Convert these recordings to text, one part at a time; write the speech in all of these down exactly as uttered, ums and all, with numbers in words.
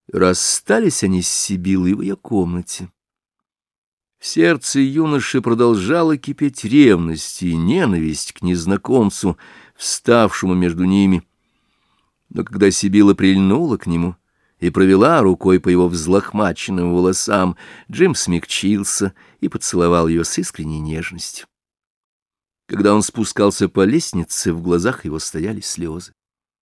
Расстались они с Сибиллой в ее комнате. В сердце юноши продолжала кипеть ревность и ненависть к незнакомцу, вставшему между ними. Но когда Сибилла прильнула к нему и провела рукой по его взлохмаченным волосам, Джим смягчился и поцеловал ее с искренней нежностью. Когда он спускался по лестнице, в глазах его стояли слезы.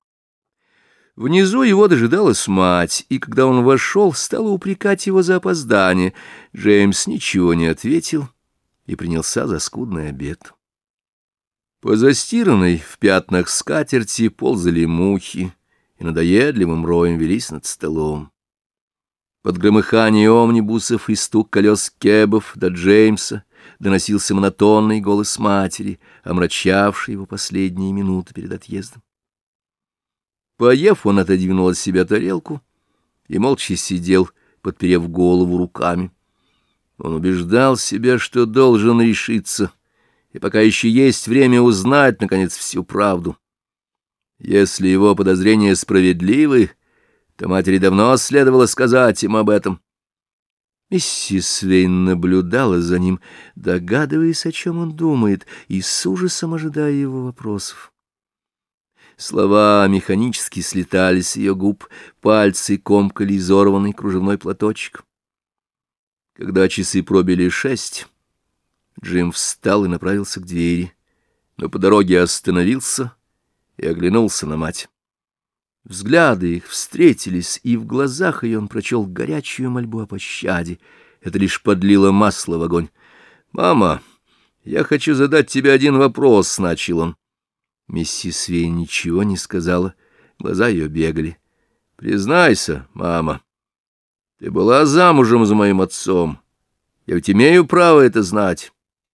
Внизу его дожидалась мать, и когда он вошел, стала упрекать его за опоздание. Джеймс ничего не ответил и принялся за скудный обед. По застиранной в пятнах скатерти ползали мухи и надоедливым роем велись над столом. Под громыхание омнибусов и стук колес кэбов до Джеймса доносился монотонный голос матери, омрачавший его последние минуты перед отъездом. Поев, он отодвинул от себя тарелку и молча сидел, подперев голову руками. Он убеждал себя, что должен решиться, и пока еще есть время узнать, наконец, всю правду. Если его подозрения справедливы, то матери давно следовало сказать им об этом. Миссис Вейн наблюдала за ним, догадываясь, о чем он думает, и с ужасом ожидая его вопросов. Слова механически слетали с ее губ, пальцы комкали изорванный кружевной платочек. Когда часы пробили шесть, Джим встал и направился к двери, но по дороге остановился и оглянулся на мать. Взгляды их встретились, и в глазах ее он прочел горячую мольбу о пощаде. Это лишь подлило масло в огонь. «Мама, я хочу задать тебе один вопрос», — начал он. Миссис Вейн ничего не сказала, глаза ее бегали. «Признайся, мама, ты была замужем за моим отцом. Я ведь имею право это знать».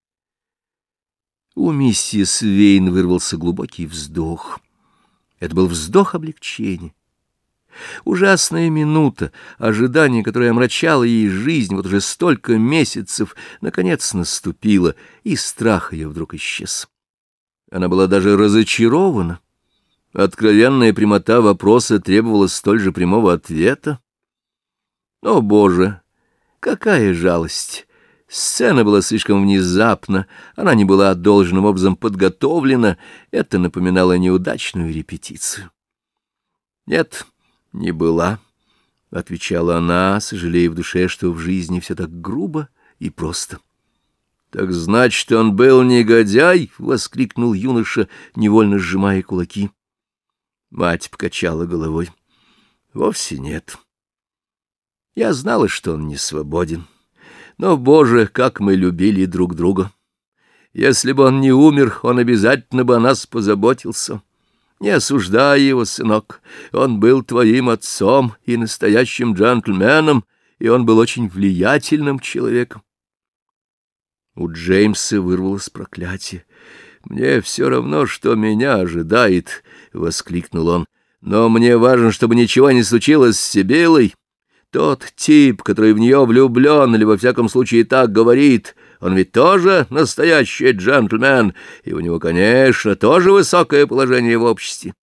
У миссис Вейн вырвался глубокий вздох. Это был вздох облегчения. Ужасная минута, ожидание, которое омрачало ей жизнь вот уже столько месяцев, наконец наступило, и страх ее вдруг исчез. Она была даже разочарована. Откровенная прямота вопроса требовала столь же прямого ответа. О, Боже, какая жалость! Сцена была слишком внезапна, она не была должным образом подготовлена, это напоминало неудачную репетицию. «Нет, не была», — отвечала она, сожалея в душе, что в жизни все так грубо и просто. «Так значит, он был негодяй?» — воскликнул юноша, невольно сжимая кулаки. Мать покачала головой. «Вовсе нет. Я знала, что он не свободен. Но, Боже, как мы любили друг друга! Если бы он не умер, он обязательно бы о нас позаботился. Не осуждай его, сынок, он был твоим отцом и настоящим джентльменом, и он был очень влиятельным человеком». У Джеймса вырвалось проклятие. «Мне все равно, что меня ожидает», — воскликнул он. «Но мне важно, чтобы ничего не случилось с Сибиллой. Тот тип, который в нее влюблен, или во всяком случае так говорит, он ведь тоже настоящий джентльмен, и у него, конечно, тоже высокое положение в обществе.